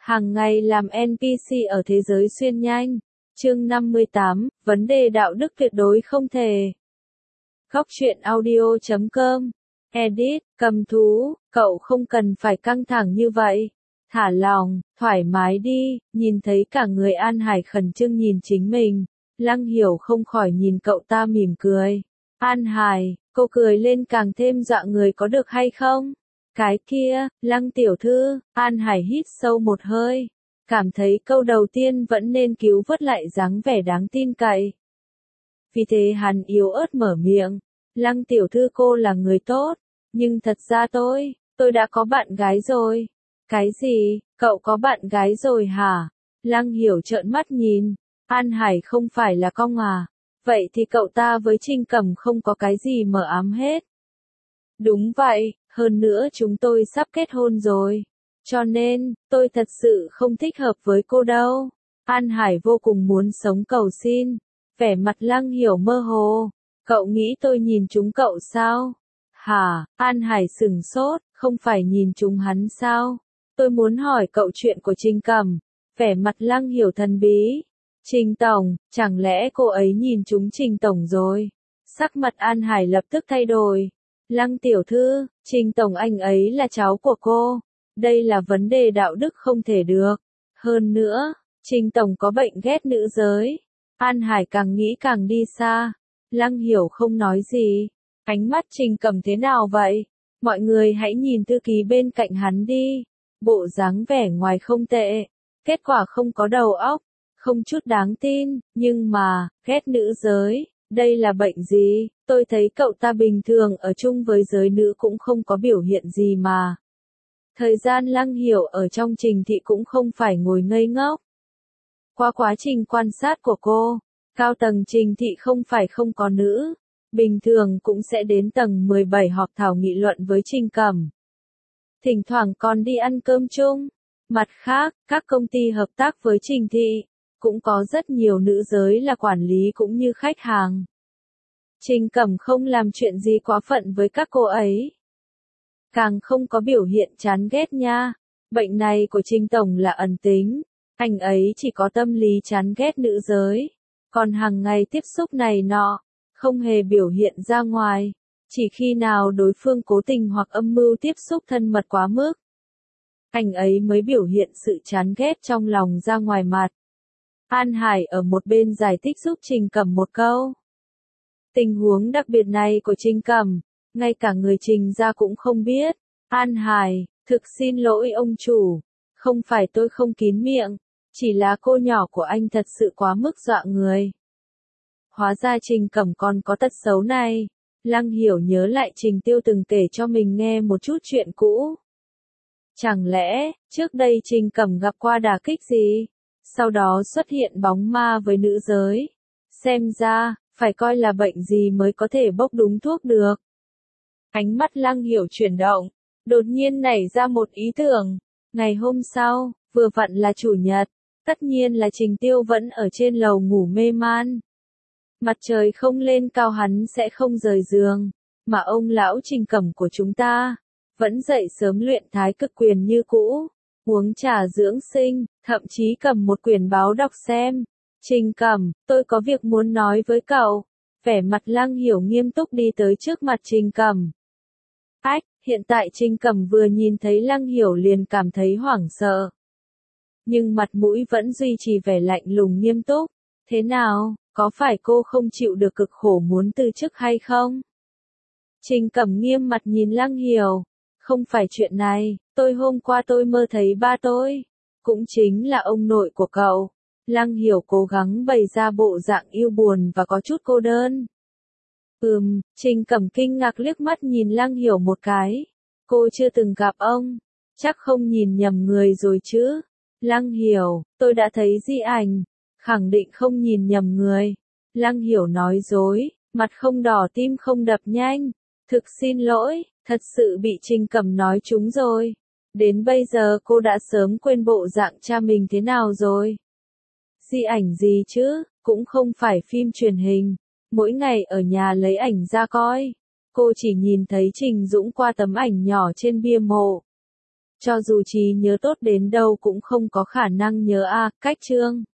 Hàng ngày làm NPC ở thế giới xuyên nhanh. Chương 58, vấn đề đạo đức tuyệt đối không thể. Góc truyện audio.com. Edit, cầm thú, cậu không cần phải căng thẳng như vậy. Thả lòng, thoải mái đi, nhìn thấy cả người An Hải khẩn trương nhìn chính mình. Lăng Hiểu không khỏi nhìn cậu ta mỉm cười. An Hải, cô cười lên càng thêm dọa người có được hay không? Cái kia, Lăng tiểu thư, An Hải hít sâu một hơi. Cảm thấy câu đầu tiên vẫn nên cứu vớt lại dáng vẻ đáng tin cậy. Vì thế hắn yếu ớt mở miệng. Lăng tiểu thư cô là người tốt, nhưng thật ra tôi đã có bạn gái rồi. Cái gì, cậu có bạn gái rồi hả? Lăng Hiểu trợn mắt nhìn. An Hải không phải là cong à? Vậy thì cậu ta với Trình Cẩm không có cái gì mờ ám hết. Đúng vậy, hơn nữa chúng tôi sắp kết hôn rồi. Cho nên, tôi thật sự không thích hợp với cô đâu. An Hải vô cùng muốn sống cầu xin. Vẻ mặt Lăng Hiểu mơ hồ. Cậu nghĩ tôi nhìn chúng cậu sao? Hả? An Hải sửng sốt, không phải nhìn chúng hắn sao? Tôi muốn hỏi cậu chuyện của Trình Cẩm. Vẻ mặt Lăng Hiểu thần bí. Trình Tổng, chẳng lẽ cô ấy nhìn chúng Trình Tổng rồi? Sắc mặt An Hải lập tức thay đổi. Lăng tiểu thư, Trình Tổng anh ấy là cháu của cô. Đây là vấn đề đạo đức không thể được. Hơn nữa, Trình Tổng có bệnh ghét nữ giới. An Hải càng nghĩ càng đi xa. Lăng Hiểu không nói gì. Ánh mắt Trình Cẩm thế nào vậy? Mọi người hãy nhìn thư ký bên cạnh hắn đi. Bộ dáng vẻ ngoài không tệ. Kết quả không có đầu óc. Không chút đáng tin, nhưng mà, ghét nữ giới, đây là bệnh gì? Tôi thấy cậu ta bình thường ở chung với giới nữ cũng không có biểu hiện gì mà. Thời gian Lăng Hiểu ở trong Trình thị cũng không phải ngồi ngây ngốc. Qua quá trình quan sát của cô, cao tầng Trình thị không phải không có nữ, bình thường cũng sẽ đến tầng 17 họp thảo nghị luận với Trình Cẩm. Thỉnh thoảng còn đi ăn cơm chung. Mặt khác, các công ty hợp tác với Trình thị cũng có rất nhiều nữ giới là quản lý cũng như khách hàng. Trình Cẩm không làm chuyện gì quá phận với các cô ấy. Càng không có biểu hiện chán ghét nha. Bệnh này của Trình Tổng là ẩn tính. Anh ấy chỉ có tâm lý chán ghét nữ giới. Còn hàng ngày tiếp xúc này nọ, không hề biểu hiện ra ngoài. Chỉ khi nào đối phương cố tình hoặc âm mưu tiếp xúc thân mật quá mức, anh ấy mới biểu hiện sự chán ghét trong lòng ra ngoài mặt. An Hải ở một bên giải thích giúp Trình Cẩm một câu. Tình huống đặc biệt này của Trình Cẩm, ngay cả người Trình gia cũng không biết. An Hải, thực xin lỗi ông chủ, không phải tôi không kín miệng, chỉ là cô nhỏ của anh thật sự quá mức dọa người. Hóa ra Trình Cẩm còn có tật xấu này. Lăng Hiểu nhớ lại Trình Tiêu từng kể cho mình nghe một chút chuyện cũ. Chẳng lẽ, trước đây Trình Cẩm gặp qua đả kích gì? Sau đó xuất hiện bóng ma với nữ giới. Xem ra, phải coi là bệnh gì mới có thể bốc đúng thuốc được. Ánh mắt Lăng Hiểu chuyển động, đột nhiên nảy ra một ý tưởng. Ngày hôm sau, vừa vặn là chủ nhật, tất nhiên là Trình Tiêu vẫn ở trên lầu ngủ mê man. Mặt trời không lên cao hắn sẽ không rời giường, mà ông lão Trình Cẩm của chúng ta vẫn dậy sớm luyện thái cực quyền như cũ, uống trà dưỡng sinh, thậm chí cầm một quyển báo đọc xem. Trình Cẩm, tôi có việc muốn nói với cậu. Vẻ mặt Lăng Hiểu nghiêm túc đi tới trước mặt Trình Cẩm. Ách, hiện tại Trình Cẩm vừa nhìn thấy Lăng Hiểu liền cảm thấy hoảng sợ. Nhưng mặt mũi vẫn duy trì vẻ lạnh lùng nghiêm túc. Thế nào, có phải cô không chịu được cực khổ muốn từ chức hay không? Trình Cẩm nghiêm mặt nhìn Lăng Hiểu. Không phải chuyện này, hôm qua tôi mơ thấy ba tôi. Cũng chính là ông nội của cậu. Lăng Hiểu cố gắng bày ra bộ dạng yêu buồn và có chút cô đơn. Trình Cẩm kinh ngạc liếc mắt nhìn Lăng Hiểu một cái. Cô chưa từng gặp ông. Chắc không nhìn nhầm người rồi chứ. Lăng Hiểu, tôi đã thấy di ảnh. Khẳng định không nhìn nhầm người. Lăng Hiểu nói dối, mặt không đỏ tim không đập nhanh. Thực xin lỗi, thật sự bị Trình Cẩm nói trúng rồi. Đến bây giờ cô đã sớm quên bộ dạng cha mình thế nào rồi. Di ảnh gì chứ, cũng không phải phim truyền hình. Mỗi ngày ở nhà lấy ảnh ra coi. Cô chỉ nhìn thấy Trình Dũng qua tấm ảnh nhỏ trên bia mộ. Cho dù trí nhớ tốt đến đâu cũng không có khả năng nhớ cách chương.